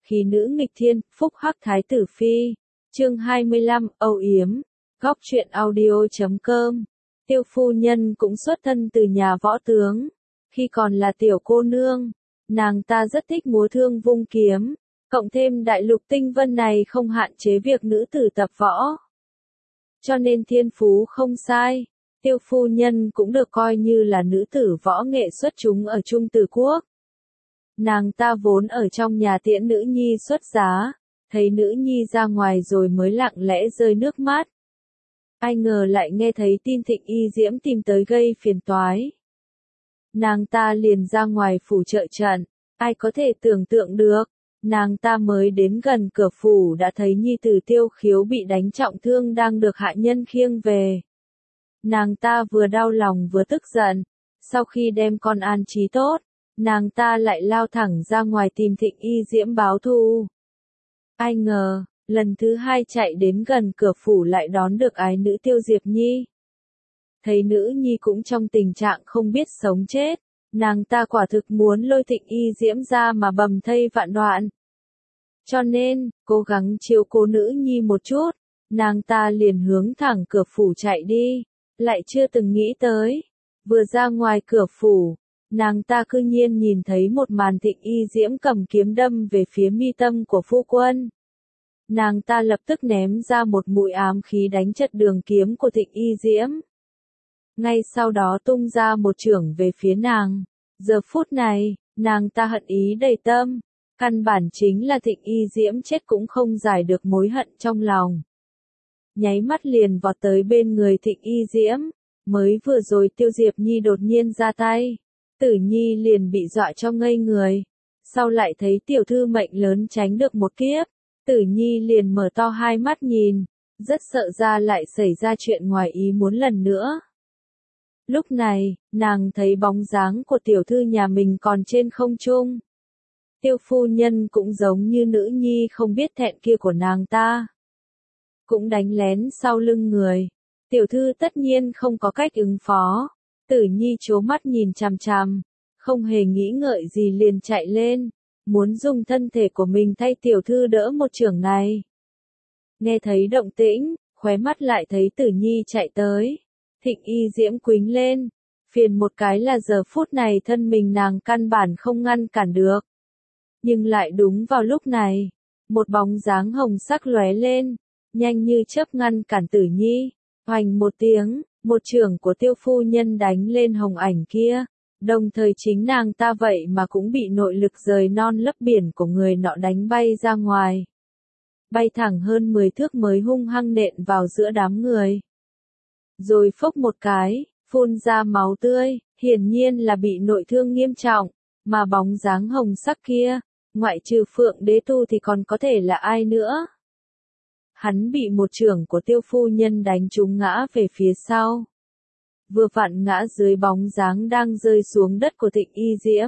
khí nữ nghịch thiên, phúc hắc thái tử phi. Chương 25, âu yếm. Góc truyện audio.com. Tiêu phu nhân cũng xuất thân từ nhà võ tướng. Khi còn là tiểu cô nương, nàng ta rất thích múa thương vung kiếm, cộng thêm đại lục tinh vân này không hạn chế việc nữ tử tập võ. Cho nên thiên phú không sai, Tiêu phu nhân cũng được coi như là nữ tử võ nghệ xuất chúng ở Trung Từ Quốc. Nàng ta vốn ở trong nhà tiễn nữ nhi xuất giá, thấy nữ nhi ra ngoài rồi mới lặng lẽ rơi nước mắt. Ai ngờ lại nghe thấy tin Thịnh Y Diễm tìm tới gây phiền toái. Nàng ta liền ra ngoài phủ trợ trận, ai có thể tưởng tượng được, nàng ta mới đến gần cửa phủ đã thấy nhi tử Tiêu Khiếu bị đánh trọng thương đang được hạ nhân khiêng về. Nàng ta vừa đau lòng vừa tức giận, sau khi đem con an trí tốt, nàng ta lại lao thẳng ra ngoài tìm Thịnh Y Diễm báo thù. Ai ngờ, lần thứ hai chạy đến gần cửa phủ lại đón được ái nữ Tiêu Diệp Nhi. Thấy nữ nhi cũng trong tình trạng không biết sống chết, nàng ta quả thực muốn lôi Thịnh Y Diễm ra mà bầm thây vạn đoạn. Cho nên, cố gắng chiếu cố nữ nhi một chút, nàng ta liền hướng thẳng cửa phủ chạy đi, lại chưa từng nghĩ tới. Vừa ra ngoài cửa phủ, nàng ta cư nhiên nhìn thấy một màn Thịnh Y Diễm cầm kiếm đâm về phía mi tâm của phu quân. Nàng ta lập tức ném ra một mũi ám khí đánh chật đường kiếm của Thịnh Y Diễm. Ngay sau đó tung ra một chưởng về phía nàng. Giờ phút này, nàng ta hận ý đầy tâm. Căn bản chính là Thịnh Y Diễm chết cũng không giải được mối hận trong lòng. Nháy mắt liền vọt tới bên người Thịnh Y Diễm. Mới vừa rồi Tiêu Diệp Nhi đột nhiên ra tay. Tử Nhi liền bị dọa cho ngây người. Sau lại thấy tiểu thư mệnh lớn tránh được một kiếp. Tử Nhi liền mở to hai mắt nhìn. Rất sợ ra lại xảy ra chuyện ngoài ý muốn lần nữa. Lúc này, nàng thấy bóng dáng của tiểu thư nhà mình còn trên không trung. Tiêu phu nhân cũng giống như nữ nhi không biết thẹn kia của nàng ta. Cũng đánh lén sau lưng người. Tiểu thư tất nhiên không có cách ứng phó. Tử Nhi trố mắt nhìn chằm chằm. Không hề nghĩ ngợi gì liền chạy lên. Muốn dùng thân thể của mình thay tiểu thư đỡ một chưởng này. Nghe thấy động tĩnh, khóe mắt lại thấy Tử Nhi chạy tới. Thịnh Y Diễm quýnh lên. Phiền một cái là giờ phút này thân mình nàng căn bản không ngăn cản được. Nhưng lại đúng vào lúc này, một bóng dáng hồng sắc lóe lên, nhanh như chớp ngăn cản Tử Nhi. Hoành một tiếng, một chưởng của Tiêu phu nhân đánh lên hồng ảnh kia, đồng thời chính nàng ta vậy mà cũng bị nội lực rời non lấp biển của người nọ đánh bay ra ngoài. Bay thẳng hơn 10 thước mới hung hăng nện vào giữa đám người. Rồi phốc một cái, phun ra máu tươi, hiển nhiên là bị nội thương nghiêm trọng, mà bóng dáng hồng sắc kia, ngoại trừ Phượng Đế Tu thì còn có thể là ai nữa. Hắn bị một chưởng của Tiêu phu nhân đánh trúng ngã về phía sau. Vừa vặn ngã dưới bóng dáng đang rơi xuống đất của Thịnh Y Diễm.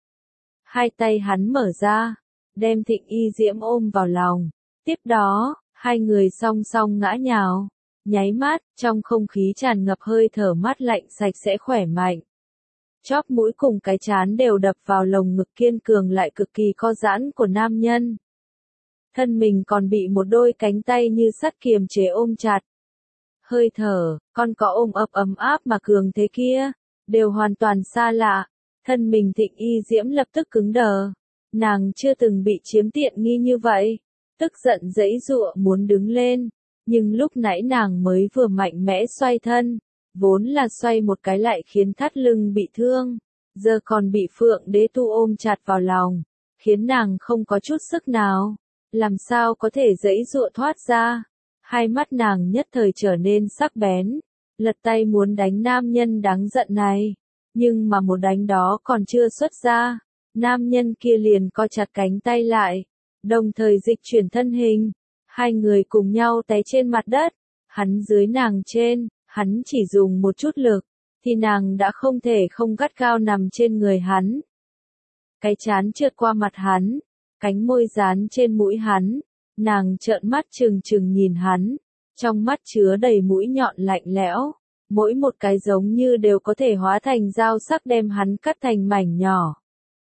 Hai tay hắn mở ra, đem Thịnh Y Diễm ôm vào lòng. Tiếp đó, hai người song song ngã nhào. Nháy mắt, trong không khí tràn ngập hơi thở mát lạnh sạch sẽ khỏe mạnh. Chóp mũi cùng cái trán đều đập vào lồng ngực kiên cường lại cực kỳ co giãn của nam nhân. Thân mình còn bị một đôi cánh tay như sắt kiềm chế ôm chặt. Hơi thở, con có ôm ấp ấm áp mà cường thế kia, đều hoàn toàn xa lạ. Thân mình Thịnh Y Diễm lập tức cứng đờ. Nàng chưa từng bị chiếm tiện nghi như vậy. Tức giận giãy giụa muốn đứng lên. Nhưng lúc nãy nàng mới vừa mạnh mẽ xoay thân. Vốn là xoay một cái lại khiến thắt lưng bị thương. Giờ còn bị Phượng Đế Tu ôm chặt vào lòng. Khiến nàng không có chút sức nào. Làm sao có thể giãy giụa thoát ra. Hai mắt nàng nhất thời trở nên sắc bén. Lật tay muốn đánh nam nhân đáng giận này. Nhưng mà một đánh đó còn chưa xuất ra. Nam nhân kia liền co chặt cánh tay lại. Đồng thời dịch chuyển thân hình. Hai người cùng nhau té trên mặt đất. Hắn dưới nàng trên. Hắn chỉ dùng một chút lực. Thì nàng đã không thể không gắt gao nằm trên người hắn. Cái trán trượt qua mặt hắn. Cánh môi dán trên mũi hắn. Nàng trợn mắt trừng trừng nhìn hắn. Trong mắt chứa đầy mũi nhọn lạnh lẽo. Mỗi một cái giống như đều có thể hóa thành dao sắc đem hắn cắt thành mảnh nhỏ.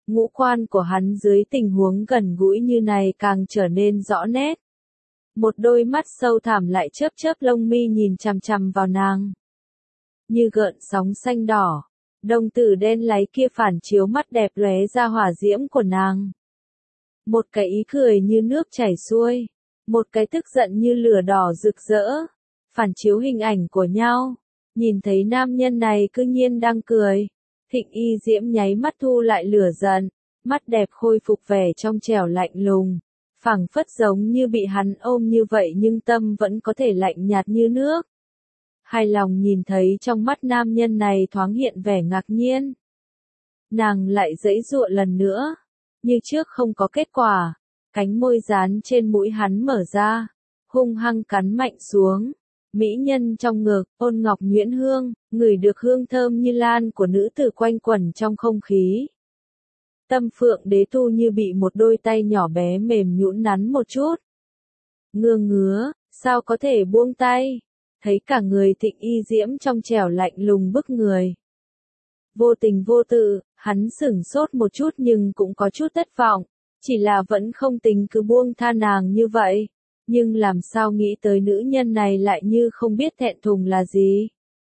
Ngũ quan của hắn dưới tình huống gần gũi như này càng trở nên rõ nét. Một đôi mắt sâu thẳm lại chớp chớp lông mi nhìn chằm chằm vào nàng. Như gợn sóng xanh đỏ, đồng tử đen láy kia phản chiếu mắt đẹp lóe ra hỏa diễm của nàng. Một cái ý cười như nước chảy xuôi, một cái tức giận như lửa đỏ rực rỡ, phản chiếu hình ảnh của nhau. Nhìn thấy nam nhân này cư nhiên đang cười, Thịnh Y Diễm nháy mắt thu lại lửa giận, mắt đẹp khôi phục vẻ trong trẻo lạnh lùng, phảng phất giống như bị hắn ôm như vậy nhưng tâm vẫn có thể lạnh nhạt như nước. Hài lòng nhìn thấy trong mắt nam nhân này thoáng hiện vẻ ngạc nhiên. Nàng lại giãy giụa lần nữa, như trước không có kết quả, cánh môi dán trên mũi hắn mở ra, hung hăng cắn mạnh xuống. Mỹ nhân trong ngực, ôn ngọc nhuyễn hương, ngửi được hương thơm như lan của nữ tử quanh quẩn trong không khí. Tâm Phượng Đế Tu như bị một đôi tay nhỏ bé mềm nhũn nắn một chút. Ngứa, sao có thể buông tay? Thấy cả người Thịnh Y Diễm trong trẻo lạnh lùng bức người. Vô tình vô tự, hắn sửng sốt một chút nhưng cũng có chút thất vọng, chỉ là vẫn không tính cứ buông tha nàng như vậy. Nhưng làm sao nghĩ tới nữ nhân này lại như không biết thẹn thùng là gì.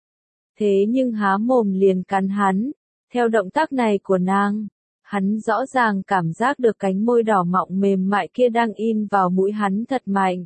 Thế nhưng há mồm liền cắn hắn, theo động tác này của nàng, hắn rõ ràng cảm giác được cánh môi đỏ mọng mềm mại kia đang in vào mũi hắn thật mạnh.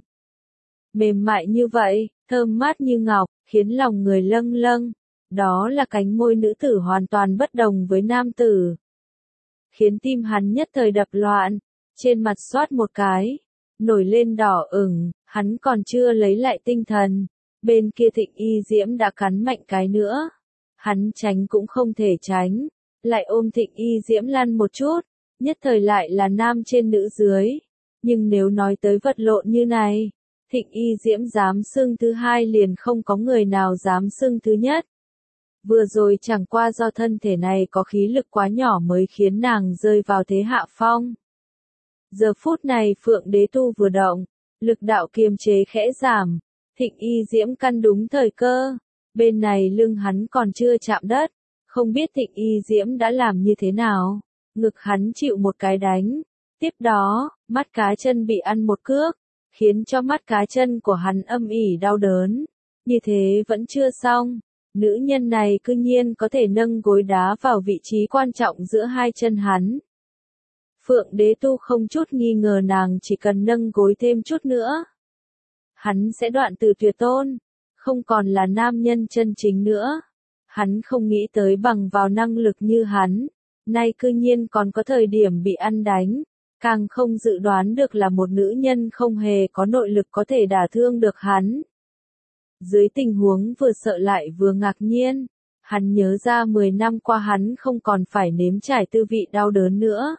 Mềm mại như vậy, thơm mát như ngọc, khiến lòng người lâng lâng, đó là cánh môi nữ tử hoàn toàn bất đồng với nam tử. Khiến tim hắn nhất thời đập loạn, trên mặt xoát một cái. Nổi lên đỏ ửng, hắn còn chưa lấy lại tinh thần, bên kia Thịnh Y Diễm đã cắn mạnh cái nữa. Hắn tránh cũng không thể tránh, lại ôm Thịnh Y Diễm lăn một chút, nhất thời lại là nam trên nữ dưới. Nhưng nếu nói tới vật lộn như này, Thịnh Y Diễm dám xưng thứ hai liền không có người nào dám xưng thứ nhất. Vừa rồi chẳng qua do thân thể này có khí lực quá nhỏ mới khiến nàng rơi vào thế hạ phong. Giờ phút này Phượng Đế Tu vừa động, lực đạo kiềm chế khẽ giảm, Thịnh Y Diễm căn đúng thời cơ, bên này lưng hắn còn chưa chạm đất, không biết Thịnh Y Diễm đã làm như thế nào, ngực hắn chịu một cái đánh, tiếp đó, mắt cá chân bị ăn một cước, khiến cho mắt cá chân của hắn âm ỉ đau đớn, như thế vẫn chưa xong, nữ nhân này cư nhiên có thể nâng gối đá vào vị trí quan trọng giữa hai chân hắn. Phượng Đế Tu không chút nghi ngờ nàng chỉ cần nâng gối thêm chút nữa. Hắn sẽ đoạn từ tuyệt tôn, không còn là nam nhân chân chính nữa. Hắn không nghĩ tới bằng vào năng lực như hắn, nay cư nhiên còn có thời điểm bị ăn đánh, càng không dự đoán được là một nữ nhân không hề có nội lực có thể đả thương được hắn. Dưới tình huống vừa sợ lại vừa ngạc nhiên, hắn nhớ ra 10 năm qua hắn không còn phải nếm trải tư vị đau đớn nữa.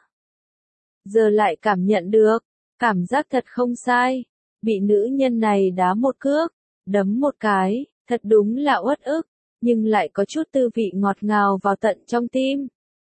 Giờ lại cảm nhận được, cảm giác thật không sai, bị nữ nhân này đá một cước, đấm một cái, thật đúng là uất ức, nhưng lại có chút tư vị ngọt ngào vào tận trong tim.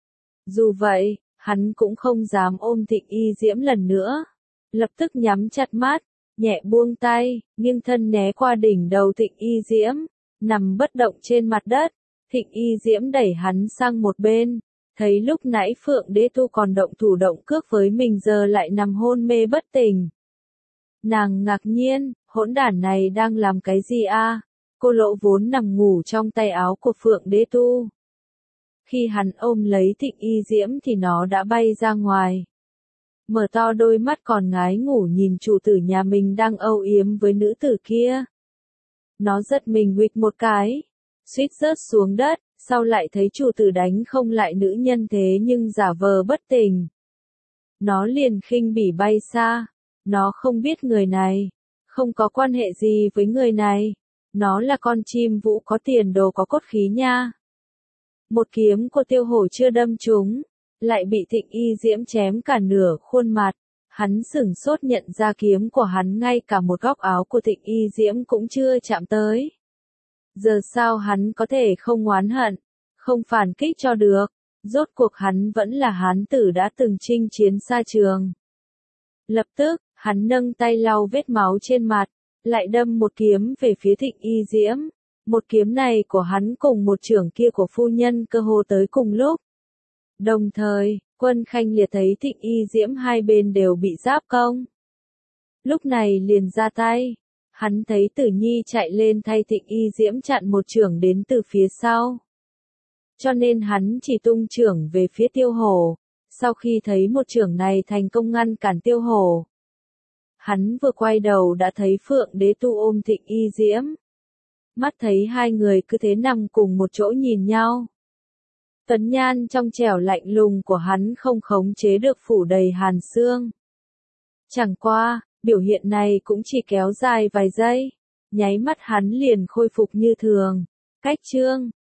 Dù vậy, hắn cũng không dám ôm Thịnh Y Diễm lần nữa, lập tức nhắm chặt mắt, nhẹ buông tay, nghiêng thân né qua đỉnh đầu Thịnh Y Diễm, nằm bất động trên mặt đất, Thịnh Y Diễm đẩy hắn sang một bên. Thấy lúc nãy Phượng Đế Tu còn động thủ động cước với mình giờ lại nằm hôn mê bất tỉnh. Nàng ngạc nhiên, hỗn đản này đang làm cái gì a? Cô Lộ vốn nằm ngủ trong tay áo của Phượng Đế Tu. Khi hắn ôm lấy Thịnh Y Diễm thì nó đã bay ra ngoài. Mở to đôi mắt còn ngái ngủ nhìn chủ tử nhà mình đang âu yếm với nữ tử kia. Nó giật mình huỵch một cái, suýt rớt xuống đất. Sau lại thấy chủ tử đánh không lại nữ nhân thế nhưng giả vờ bất tỉnh. Nó liền khinh bỉ bay xa, nó không biết người này, không có quan hệ gì với người này, nó là con chim vũ có tiền đồ có cốt khí nha. Một kiếm của Tiêu Hổ chưa đâm trúng, lại bị Thịnh Y Diễm chém cả nửa khuôn mặt, hắn sửng sốt nhận ra kiếm của hắn ngay cả một góc áo của Thịnh Y Diễm cũng chưa chạm tới. Giờ sao hắn có thể không oán hận, không phản kích cho được, rốt cuộc hắn vẫn là hán tử đã từng chinh chiến xa trường. Lập tức, hắn nâng tay lau vết máu trên mặt, lại đâm một kiếm về phía Thịnh Y Diễm. Một kiếm này của hắn cùng một chưởng kia của phu nhân cơ hồ tới cùng lúc. Đồng thời, Quân Khanh Liệt thấy Thịnh Y Diễm hai bên đều bị giáp công. Lúc này liền ra tay. Hắn thấy Tử Nhi chạy lên thay Thịnh Y Diễm chặn một chưởng đến từ phía sau. Cho nên hắn chỉ tung chưởng về phía Tiêu Hổ. Sau khi thấy một chưởng này thành công ngăn cản Tiêu Hổ, hắn vừa quay đầu đã thấy Phượng Đế Tu ôm Thịnh Y Diễm. Mắt thấy hai người cứ thế nằm cùng một chỗ nhìn nhau. Tuấn nhan trong trẻo lạnh lùng của hắn không khống chế được phủ đầy hàn xương. Chẳng qua, biểu hiện này cũng chỉ kéo dài vài giây. Nháy mắt hắn liền khôi phục như thường. Cách chương